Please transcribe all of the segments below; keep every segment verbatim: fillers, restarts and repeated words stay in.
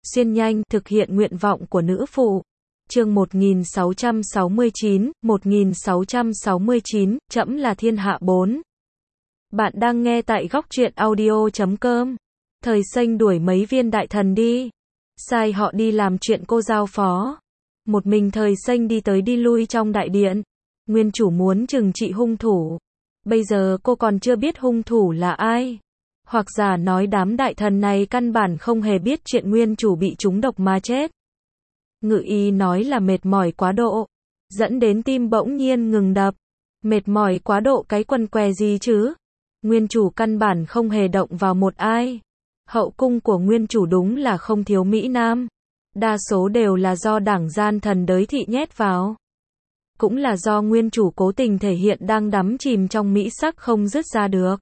xuyên nhanh, thực hiện nguyện vọng của nữ phụ. Chương một nghìn sáu trăm sáu mươi chín, một nghìn sáu trăm sáu mươi chín, trẫm là thiên hạ bốn. Bạn đang nghe tại góc truyện audio chấm com. Thời Xanh đuổi mấy viên đại thần đi, sai họ đi làm chuyện cô giao phó. Một mình Thời Xanh đi tới đi lui trong đại điện. Nguyên chủ muốn trừng trị hung thủ. Bây giờ cô còn chưa biết hung thủ là ai. Hoặc giả nói đám đại thần này căn bản không hề biết chuyện nguyên chủ bị trúng độc mà chết. Ngự y nói là mệt mỏi quá độ, dẫn đến tim bỗng nhiên ngừng đập. Mệt mỏi quá độ cái quần què gì chứ? Nguyên chủ căn bản không hề động vào một ai. Hậu cung của nguyên chủ đúng là không thiếu mỹ nam. Đa số đều là do đảng gian thần đới thị nhét vào. Cũng là do nguyên chủ cố tình thể hiện đang đắm chìm trong mỹ sắc không dứt ra được.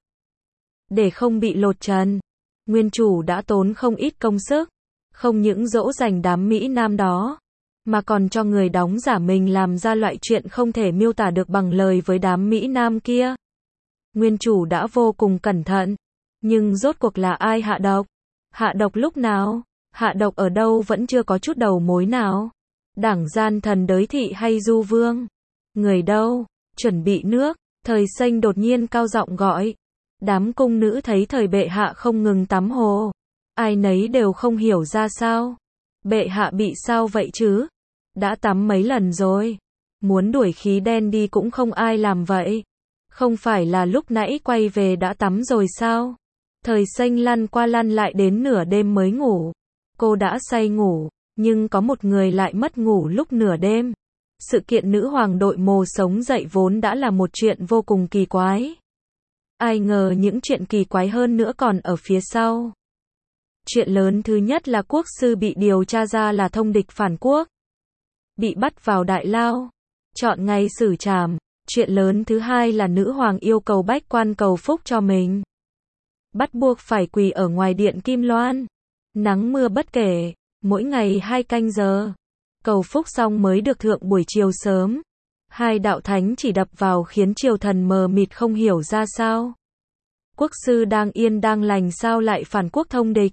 Để không bị lột trần, nguyên chủ đã tốn không ít công sức. Không những dỗ dành đám mỹ nam đó, mà còn cho người đóng giả mình làm ra loại chuyện không thể miêu tả được bằng lời với đám mỹ nam kia. Nguyên chủ đã vô cùng cẩn thận, nhưng rốt cuộc là ai hạ độc? Hạ độc lúc nào? Hạ độc ở đâu vẫn chưa có chút đầu mối nào. Đảng gian thần đới thị hay du vương? Người đâu? Chuẩn bị nước. Thời Xanh đột nhiên cao giọng gọi. Đám cung nữ thấy thời bệ hạ không ngừng tắm hồ. Ai nấy đều không hiểu ra sao. Bệ hạ bị sao vậy chứ? Đã tắm mấy lần rồi. Muốn đuổi khí đen đi cũng không ai làm vậy. Không phải là lúc nãy quay về đã tắm rồi sao? Thời Xanh lăn qua lăn lại đến nửa đêm mới ngủ. Cô đã say ngủ, nhưng có một người lại mất ngủ lúc nửa đêm. Sự kiện nữ hoàng đội mồ sống dậy vốn đã là một chuyện vô cùng kỳ quái. Ai ngờ những chuyện kỳ quái hơn nữa còn ở phía sau. Chuyện lớn thứ nhất là quốc sư bị điều tra ra là thông địch phản quốc. Bị bắt vào đại lao. Chọn ngày xử trảm. Chuyện lớn thứ hai là nữ hoàng yêu cầu bách quan cầu phúc cho mình. Bắt buộc phải quỳ ở ngoài điện Kim Loan. Nắng mưa bất kể. Mỗi ngày hai canh giờ. Cầu phúc xong mới được thượng buổi chiều sớm. Hai đạo thánh chỉ đập vào khiến triều thần mờ mịt không hiểu ra sao. Quốc sư đang yên đang lành sao lại phản quốc thông địch?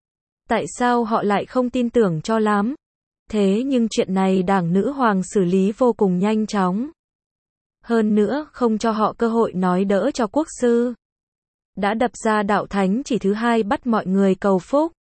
Tại sao họ lại không tin tưởng cho lắm? Thế nhưng chuyện này đảng nữ hoàng xử lý vô cùng nhanh chóng. Hơn nữa không cho họ cơ hội nói đỡ cho quốc sư. Đã đập ra đạo thánh chỉ thứ hai bắt mọi người cầu phúc.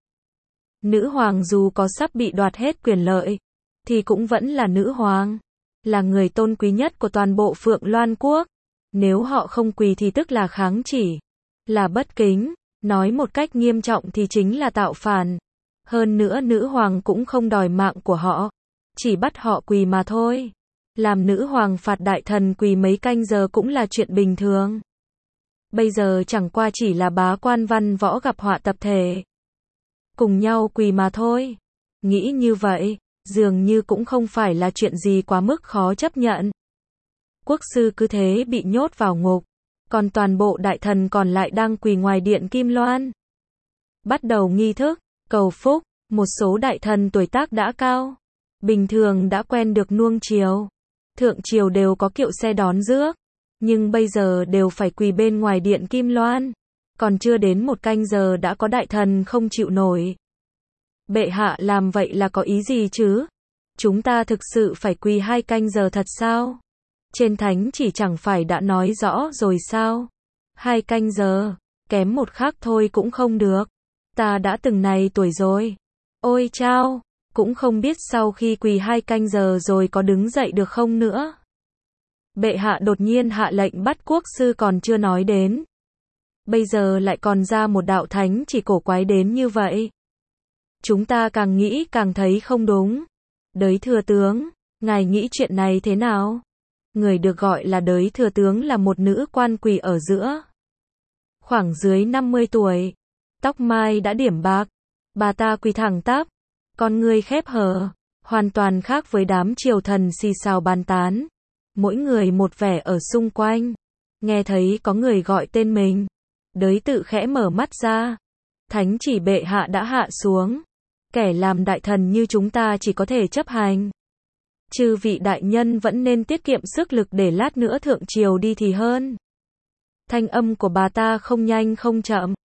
Nữ hoàng dù có sắp bị đoạt hết quyền lợi, thì cũng vẫn là nữ hoàng. Là người tôn quý nhất của toàn bộ Phượng Loan Quốc. Nếu họ không quỳ thì tức là kháng chỉ. Là bất kính. Nói một cách nghiêm trọng thì chính là tạo phản. Hơn nữa nữ hoàng cũng không đòi mạng của họ. Chỉ bắt họ quỳ mà thôi. Làm nữ hoàng phạt đại thần quỳ mấy canh giờ cũng là chuyện bình thường. Bây giờ chẳng qua chỉ là bá quan văn võ gặp họa tập thể. Cùng nhau quỳ mà thôi. Nghĩ như vậy, dường như cũng không phải là chuyện gì quá mức khó chấp nhận. Quốc sư cứ thế bị nhốt vào ngục. Còn toàn bộ đại thần còn lại đang quỳ ngoài điện Kim Loan. Bắt đầu nghi thức, cầu phúc, một số đại thần tuổi tác đã cao. Bình thường đã quen được nuông chiều. Thượng triều đều có kiệu xe đón rước. Nhưng bây giờ đều phải quỳ bên ngoài điện Kim Loan. Còn chưa đến một canh giờ đã có đại thần không chịu nổi. Bệ hạ làm vậy là có ý gì chứ? Chúng ta thực sự phải quỳ hai canh giờ thật sao? Trên thánh chỉ chẳng phải đã nói rõ rồi sao? Hai canh giờ, kém một khắc thôi cũng không được. Ta đã từng này tuổi rồi. Ôi chao, cũng không biết sau khi quỳ hai canh giờ rồi có đứng dậy được không nữa. Bệ hạ đột nhiên hạ lệnh bắt quốc sư còn chưa nói đến. Bây giờ lại còn ra một đạo thánh chỉ cổ quái đến như vậy. Chúng ta càng nghĩ càng thấy không đúng. Đới thừa tướng, ngài nghĩ chuyện này thế nào? Người được gọi là đới thừa tướng là một nữ quan quỳ ở giữa. Khoảng dưới năm mươi tuổi. Tóc mai đã điểm bạc. Bà ta quỳ thẳng tắp. Con người khép hờ. Hoàn toàn khác với đám triều thần xì xào bàn tán. Mỗi người một vẻ ở xung quanh. Nghe thấy có người gọi tên mình. Đới tự khẽ mở mắt ra. Thánh chỉ bệ hạ đã hạ xuống. Kẻ làm đại thần như chúng ta chỉ có thể chấp hành. Chư vị đại nhân vẫn nên tiết kiệm sức lực để lát nữa thượng triều đi thì hơn. Thanh âm của bà ta không nhanh không chậm.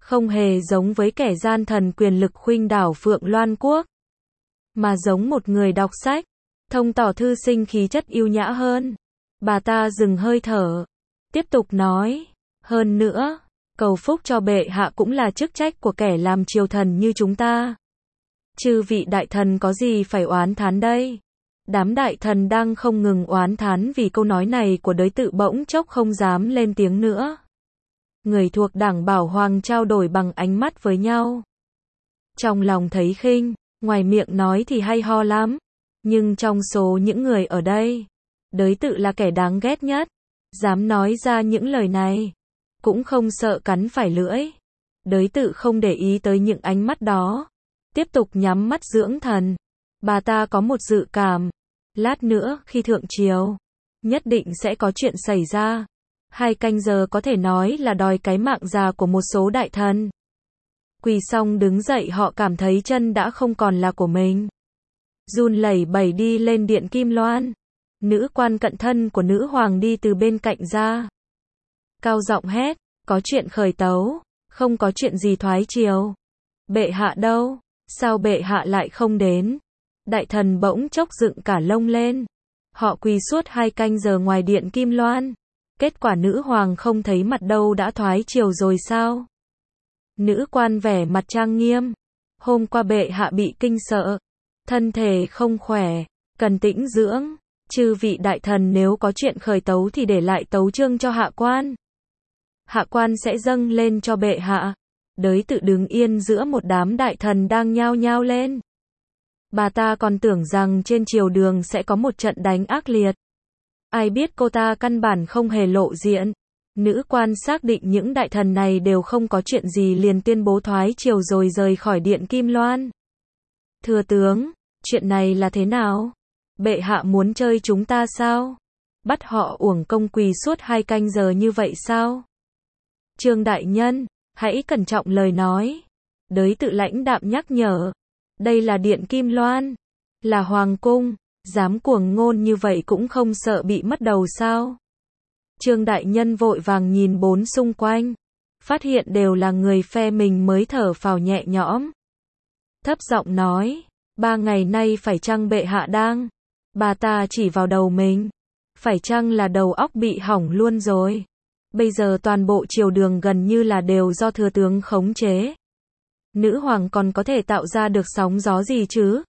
Không hề giống với kẻ gian thần quyền lực khuynh đảo Phượng Loan Quốc, mà giống một người đọc sách, thông tỏ thư sinh khí chất yêu nhã hơn. Bà ta dừng hơi thở, tiếp tục nói, hơn nữa, cầu phúc cho bệ hạ cũng là chức trách của kẻ làm triều thần như chúng ta. Chư vị đại thần có gì phải oán thán đây? Đám đại thần đang không ngừng oán thán vì câu nói này của đới tự bỗng chốc không dám lên tiếng nữa. Người thuộc đảng Bảo Hoàng trao đổi bằng ánh mắt với nhau. Trong lòng thấy khinh, ngoài miệng nói thì hay ho lắm. Nhưng trong số những người ở đây, đới tự là kẻ đáng ghét nhất. Dám nói ra những lời này, cũng không sợ cắn phải lưỡi. Đới tự không để ý tới những ánh mắt đó. Tiếp tục nhắm mắt dưỡng thần. Bà ta có một dự cảm. Lát nữa khi thượng triều, nhất định sẽ có chuyện xảy ra. Hai canh giờ có thể nói là đòi cái mạng già của một số đại thần. Quỳ xong đứng dậy họ cảm thấy chân đã không còn là của mình. Run lẩy bẩy đi lên điện Kim Loan. Nữ quan cận thân của nữ hoàng đi từ bên cạnh ra. Cao giọng hét, có chuyện khởi tấu, không có chuyện gì thoái triều. Bệ hạ đâu? Sao bệ hạ lại không đến? Đại thần bỗng chốc dựng cả lông lên. Họ quỳ suốt hai canh giờ ngoài điện Kim Loan. Kết quả nữ hoàng không thấy mặt đâu đã thoái triều rồi sao? Nữ quan vẻ mặt trang nghiêm. Hôm qua bệ hạ bị kinh sợ. Thân thể không khỏe, cần tĩnh dưỡng. Chư vị đại thần nếu có chuyện khởi tấu thì để lại tấu chương cho hạ quan. Hạ quan sẽ dâng lên cho bệ hạ. Đới tự đứng yên giữa một đám đại thần đang nhao nhao lên. Bà ta còn tưởng rằng trên triều đường sẽ có một trận đánh ác liệt. Ai biết cô ta căn bản không hề lộ diện. Nữ quan xác định những đại thần này đều không có chuyện gì liền tuyên bố thoái triều rồi rời khỏi điện Kim Loan. Thưa tướng, chuyện này là thế nào? Bệ hạ muốn chơi chúng ta sao? Bắt họ uổng công quỳ suốt hai canh giờ như vậy sao? Trương đại nhân, hãy cẩn trọng lời nói. Đới tự lãnh đạm nhắc nhở. Đây là điện Kim Loan, là hoàng cung, dám cuồng ngôn như vậy cũng không sợ bị mất đầu sao? Trương đại nhân vội vàng nhìn bốn xung quanh, phát hiện đều là người phe mình mới thở phào nhẹ nhõm. Thấp giọng nói, ba ngày nay phải chăng bệ hạ đang? Bà ta chỉ vào đầu mình, phải chăng là đầu óc bị hỏng luôn rồi? Bây giờ toàn bộ triều đường gần như là đều do thừa tướng khống chế. Nữ hoàng còn có thể tạo ra được sóng gió gì chứ?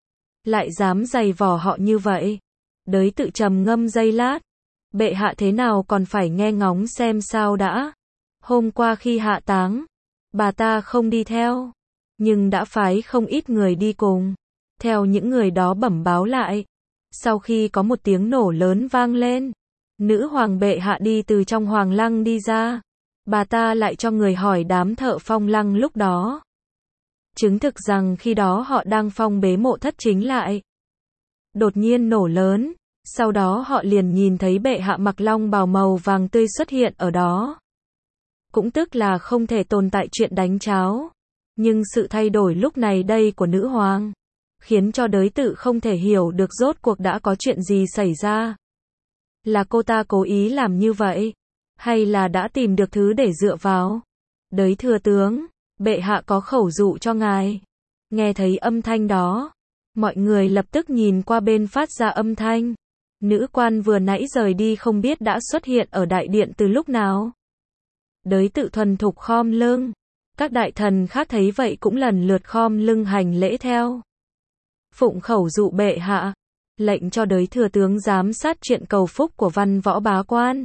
Lại dám giày vò họ như vậy? Đới tự trầm ngâm giây lát. Bệ hạ thế nào còn phải nghe ngóng xem sao đã? Hôm qua khi hạ táng, bà ta không đi theo, nhưng đã phái không ít người đi cùng. Theo những người đó bẩm báo lại, sau khi có một tiếng nổ lớn vang lên, nữ hoàng bệ hạ đi từ trong hoàng lăng đi ra. Bà ta lại cho người hỏi đám thợ phong lăng lúc đó. Chứng thực rằng khi đó họ đang phong bế mộ thất chính lại. Đột nhiên nổ lớn, sau đó họ liền nhìn thấy bệ hạ mặc long bào màu vàng tươi xuất hiện ở đó. Cũng tức là không thể tồn tại chuyện đánh cháo. Nhưng sự thay đổi lúc này đây của nữ hoàng, khiến cho đới tự không thể hiểu được rốt cuộc đã có chuyện gì xảy ra. Là cô ta cố ý làm như vậy? Hay là đã tìm được thứ để dựa vào? Đới thừa tướng, bệ hạ có khẩu dụ cho ngài. Nghe thấy âm thanh đó, mọi người lập tức nhìn qua bên phát ra âm thanh. Nữ quan vừa nãy rời đi không biết đã xuất hiện ở đại điện từ lúc nào. Đới tự thuần thục khom lưng. Các đại thần khác thấy vậy cũng lần lượt khom lưng hành lễ theo. Phụng khẩu dụ bệ hạ, lệnh cho đới thừa tướng giám sát chuyện cầu phúc của văn võ bá quan.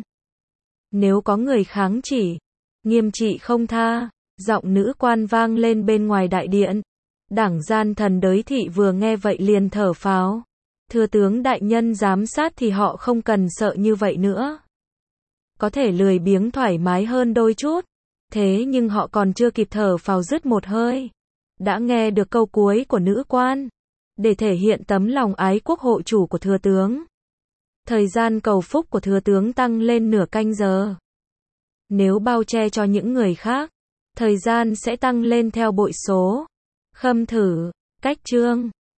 Nếu có người kháng chỉ, nghiêm trị không tha. Giọng nữ quan vang lên bên ngoài đại điện. Đảng gian thần đới thị vừa nghe vậy liền thở phào. Thừa tướng đại nhân giám sát thì họ không cần sợ như vậy nữa. Có thể lười biếng thoải mái hơn đôi chút. Thế nhưng họ còn chưa kịp thở phào dứt một hơi, đã nghe được câu cuối của nữ quan. Để thể hiện tấm lòng ái quốc hộ chủ của thừa tướng, thời gian cầu phúc của thừa tướng tăng lên nửa canh giờ. Nếu bao che cho những người khác, thời gian sẽ tăng lên theo bội số. Khâm thử, cách chương.